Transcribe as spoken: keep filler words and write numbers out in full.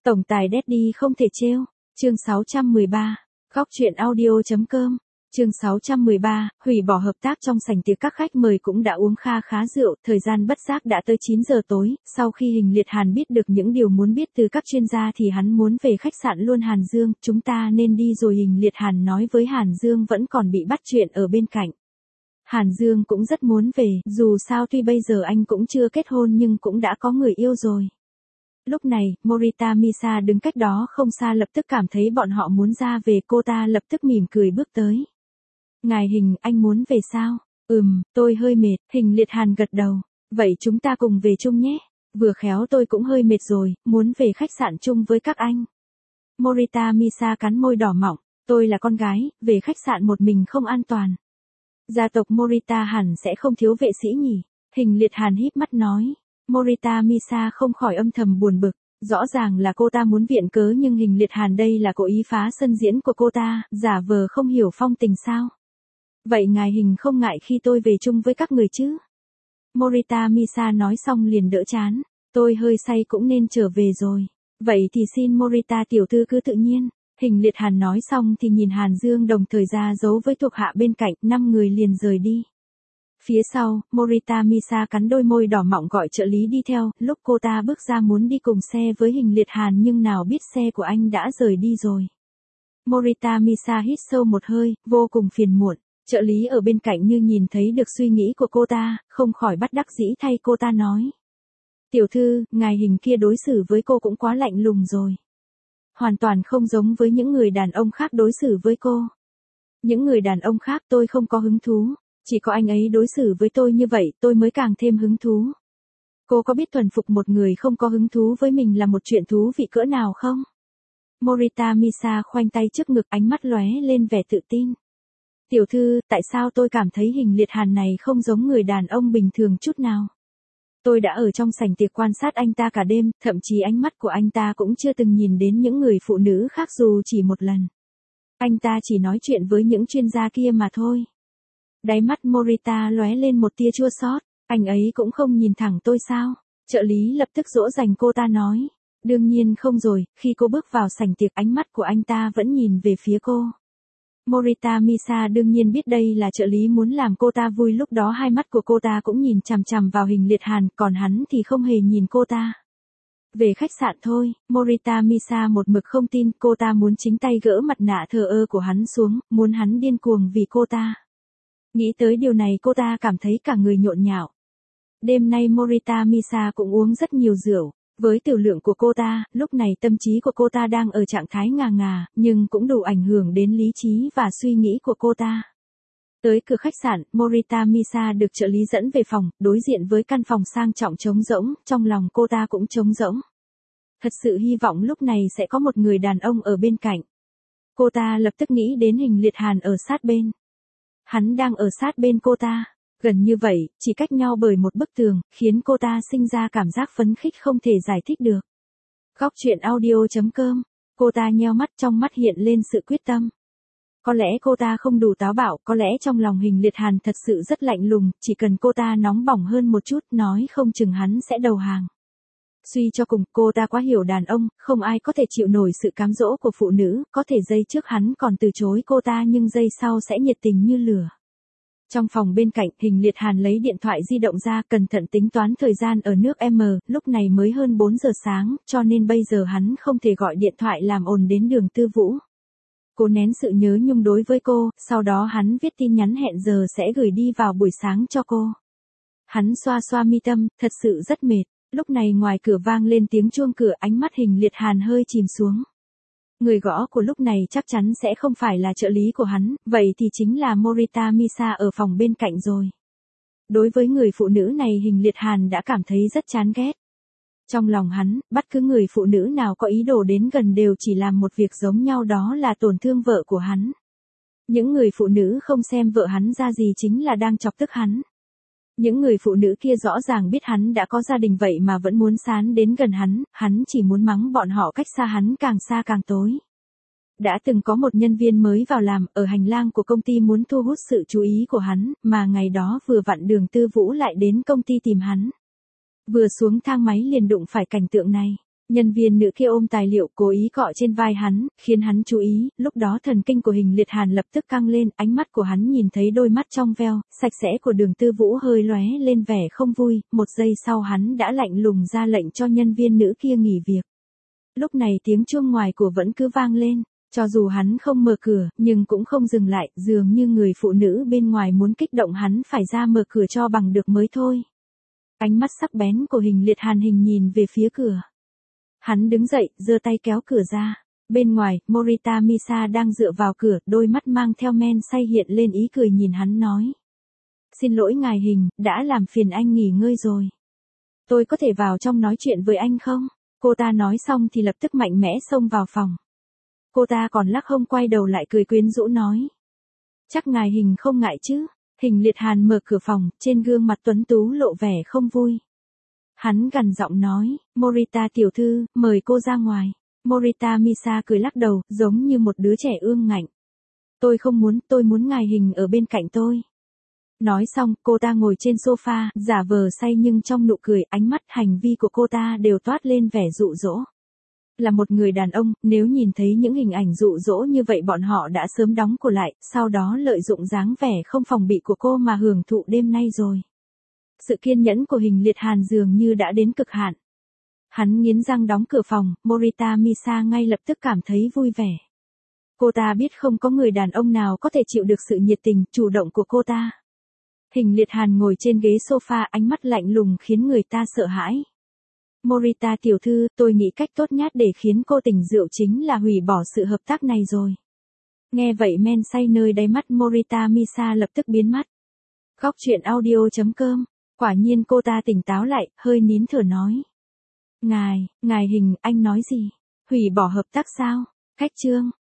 Tổng tài Daddy không thể trêu. Chương sáu trăm mười ba. Góc truyện audio.com. Chương sáu trăm mười ba, hủy bỏ hợp tác trong sảnh tiệc, các khách mời cũng đã uống kha khá rượu, thời gian bất giác đã tới chín giờ tối, sau khi Hình Liệt Hàn biết được những điều muốn biết từ các chuyên gia thì hắn muốn về khách sạn luôn. Hàn Dương, chúng ta nên đi rồi, Hình Liệt Hàn nói với Hàn Dương vẫn còn bị bắt chuyện ở bên cạnh. Hàn Dương cũng rất muốn về, dù sao tuy bây giờ anh cũng chưa kết hôn nhưng cũng đã có người yêu rồi. Lúc này, Morita Misa đứng cách đó không xa lập tức cảm thấy bọn họ muốn ra về, cô ta lập tức mỉm cười bước tới. Ngài Hình, anh muốn về sao? Ừm, tôi hơi mệt. Hình Liệt Hàn gật đầu. Vậy chúng ta cùng về chung nhé. Vừa khéo tôi cũng hơi mệt rồi, muốn về khách sạn chung với các anh. Morita Misa cắn môi đỏ mọng. Tôi là con gái, về khách sạn một mình không an toàn. Gia tộc Morita hẳn sẽ không thiếu vệ sĩ nhỉ? Hình Liệt Hàn híp mắt nói. Morita Misa không khỏi âm thầm buồn bực. Rõ ràng là cô ta muốn viện cớ nhưng Hình Liệt Hàn đây là cố ý phá sân diễn của cô ta, giả vờ không hiểu phong tình sao? Vậy ngài Hình không ngại khi tôi về chung với các người chứ? Morita Misa nói xong liền đỡ chán. Tôi hơi say cũng nên trở về rồi. Vậy thì xin Morita tiểu thư cứ tự nhiên. Hình Liệt Hàn nói xong thì nhìn Hàn Dương đồng thời ra dấu với thuộc hạ bên cạnh, năm người liền rời đi. Phía sau, Morita Misa cắn đôi môi đỏ mọng gọi trợ lý đi theo, lúc cô ta bước ra muốn đi cùng xe với Hình Liệt Hàn nhưng nào biết xe của anh đã rời đi rồi. Morita Misa hít sâu một hơi, vô cùng phiền muộn. Trợ lý ở bên cạnh như nhìn thấy được suy nghĩ của cô ta, không khỏi bất đắc dĩ thay cô ta nói. Tiểu thư, ngài Hình kia đối xử với cô cũng quá lạnh lùng rồi. Hoàn toàn không giống với những người đàn ông khác đối xử với cô. Những người đàn ông khác tôi không có hứng thú, chỉ có anh ấy đối xử với tôi như vậy tôi mới càng thêm hứng thú. Cô có biết thuần phục một người không có hứng thú với mình là một chuyện thú vị cỡ nào không? Morita Misa khoanh tay trước ngực, ánh mắt lóe lên vẻ tự tin. Tiểu thư, tại sao tôi cảm thấy Hình Liệt Hàn này không giống người đàn ông bình thường chút nào? Tôi đã ở trong sảnh tiệc quan sát anh ta cả đêm, thậm chí ánh mắt của anh ta cũng chưa từng nhìn đến những người phụ nữ khác dù chỉ một lần. Anh ta chỉ nói chuyện với những chuyên gia kia mà thôi. Đáy mắt Morita lóe lên một tia chua xót. Anh ấy cũng không nhìn thẳng tôi sao? Trợ lý lập tức dỗ dành cô ta nói. Đương nhiên không rồi, khi cô bước vào sảnh tiệc ánh mắt của anh ta vẫn nhìn về phía cô. Morita Misa đương nhiên biết đây là trợ lý muốn làm cô ta vui, lúc đó hai mắt của cô ta cũng nhìn chằm chằm vào Hình Liệt Hàn, còn hắn thì không hề nhìn cô ta. Về khách sạn thôi, Morita Misa một mực không tin, cô ta muốn chính tay gỡ mặt nạ thờ ơ của hắn xuống, muốn hắn điên cuồng vì cô ta. Nghĩ tới điều này cô ta cảm thấy cả người nhộn nhạo. Đêm nay Morita Misa cũng uống rất nhiều rượu. Với tiểu lượng của cô ta, lúc này tâm trí của cô ta đang ở trạng thái ngà ngà, nhưng cũng đủ ảnh hưởng đến lý trí và suy nghĩ của cô ta. Tới cửa khách sạn, Morita Misa được trợ lý dẫn về phòng, đối diện với căn phòng sang trọng trống rỗng, trong lòng cô ta cũng trống rỗng. Thật sự hy vọng lúc này sẽ có một người đàn ông ở bên cạnh. Cô ta lập tức nghĩ đến Hình Liệt Hàn ở sát bên. Hắn đang ở sát bên cô ta. Gần như vậy, chỉ cách nhau bởi một bức tường, khiến cô ta sinh ra cảm giác phấn khích không thể giải thích được. Góc truyện audio.com. Cô ta nheo mắt, trong mắt hiện lên sự quyết tâm. Có lẽ cô ta không đủ táo bạo, có lẽ trong lòng Hình Liệt Hàn thật sự rất lạnh lùng, chỉ cần cô ta nóng bỏng hơn một chút, nói không chừng hắn sẽ đầu hàng. Suy cho cùng, cô ta quá hiểu đàn ông, không ai có thể chịu nổi sự cám dỗ của phụ nữ, có thể giây trước hắn còn từ chối cô ta nhưng giây sau sẽ nhiệt tình như lửa. Trong phòng bên cạnh, Hình Liệt Hàn lấy điện thoại di động ra, cẩn thận tính toán thời gian ở nước M, lúc này mới hơn bốn giờ sáng, cho nên bây giờ hắn không thể gọi điện thoại làm ồn đến Đường Tư Vũ. Cô nén sự nhớ nhung đối với cô, sau đó hắn viết tin nhắn hẹn giờ sẽ gửi đi vào buổi sáng cho cô. Hắn xoa xoa mi tâm, thật sự rất mệt. Lúc này ngoài cửa vang lên tiếng chuông cửa, ánh mắt Hình Liệt Hàn hơi chìm xuống. Người gõ của lúc này chắc chắn sẽ không phải là trợ lý của hắn, vậy thì chính là Morita Misa ở phòng bên cạnh rồi. Đối với người phụ nữ này Hình Liệt Hàn đã cảm thấy rất chán ghét. Trong lòng hắn, bất cứ người phụ nữ nào có ý đồ đến gần đều chỉ làm một việc giống nhau, đó là tổn thương vợ của hắn. Những người phụ nữ không xem vợ hắn ra gì chính là đang chọc tức hắn. Những người phụ nữ kia rõ ràng biết hắn đã có gia đình vậy mà vẫn muốn sán đến gần hắn, hắn chỉ muốn mắng bọn họ cách xa hắn càng xa càng tối. Đã từng có một nhân viên mới vào làm ở hành lang của công ty muốn thu hút sự chú ý của hắn, mà ngày đó vừa vặn Đường Tư Vũ lại đến công ty tìm hắn. Vừa xuống thang máy liền đụng phải cảnh tượng này. Nhân viên nữ kia ôm tài liệu cố ý cọ trên vai hắn, khiến hắn chú ý, lúc đó thần kinh của Hình Liệt Hàn lập tức căng lên, ánh mắt của hắn nhìn thấy đôi mắt trong veo, sạch sẽ của Đường Tư Vũ hơi lóe lên vẻ không vui, một giây sau hắn đã lạnh lùng ra lệnh cho nhân viên nữ kia nghỉ việc. Lúc này tiếng chuông ngoài của vẫn cứ vang lên, cho dù hắn không mở cửa, nhưng cũng không dừng lại, dường như người phụ nữ bên ngoài muốn kích động hắn phải ra mở cửa cho bằng được mới thôi. Ánh mắt sắc bén của Hình Liệt Hàn hình nhìn về phía cửa. Hắn đứng dậy, giơ tay kéo cửa ra. Bên ngoài, Morita Misa đang dựa vào cửa, đôi mắt mang theo men say hiện lên ý cười nhìn hắn nói. Xin lỗi ngài Hình, đã làm phiền anh nghỉ ngơi rồi. Tôi có thể vào trong nói chuyện với anh không? Cô ta nói xong thì lập tức mạnh mẽ xông vào phòng. Cô ta còn lắc hông quay đầu lại cười quyến rũ nói. Chắc ngài Hình không ngại chứ? Hình Liệt Hàn mở cửa phòng, trên gương mặt tuấn tú lộ vẻ không vui. Hắn gằn giọng nói, Morita tiểu thư, mời cô ra ngoài. Morita Misa cười lắc đầu, giống như một đứa trẻ ương ngạnh. Tôi không muốn, tôi muốn ngài Hình ở bên cạnh tôi. Nói xong, cô ta ngồi trên sofa, giả vờ say nhưng trong nụ cười, ánh mắt, hành vi của cô ta đều toát lên vẻ dụ dỗ. Là một người đàn ông, nếu nhìn thấy những hình ảnh dụ dỗ như vậy bọn họ đã sớm đóng cổ lại, sau đó lợi dụng dáng vẻ không phòng bị của cô mà hưởng thụ đêm nay rồi. Sự kiên nhẫn của Hình Liệt Hàn dường như đã đến cực hạn. Hắn nghiến răng đóng cửa phòng, Morita Misa ngay lập tức cảm thấy vui vẻ. Cô ta biết không có người đàn ông nào có thể chịu được sự nhiệt tình, chủ động của cô ta. Hình Liệt Hàn ngồi trên ghế sofa, ánh mắt lạnh lùng khiến người ta sợ hãi. Morita tiểu thư, tôi nghĩ cách tốt nhất để khiến cô tỉnh rượu chính là hủy bỏ sự hợp tác này rồi. Nghe vậy men say nơi đáy mắt Morita Misa lập tức biến mất. Góc truyện audio chấm com. Quả nhiên cô ta tỉnh táo lại, hơi nín thở nói. Ngài, ngài Hình, anh nói gì? Hủy bỏ hợp tác sao? Cách chương.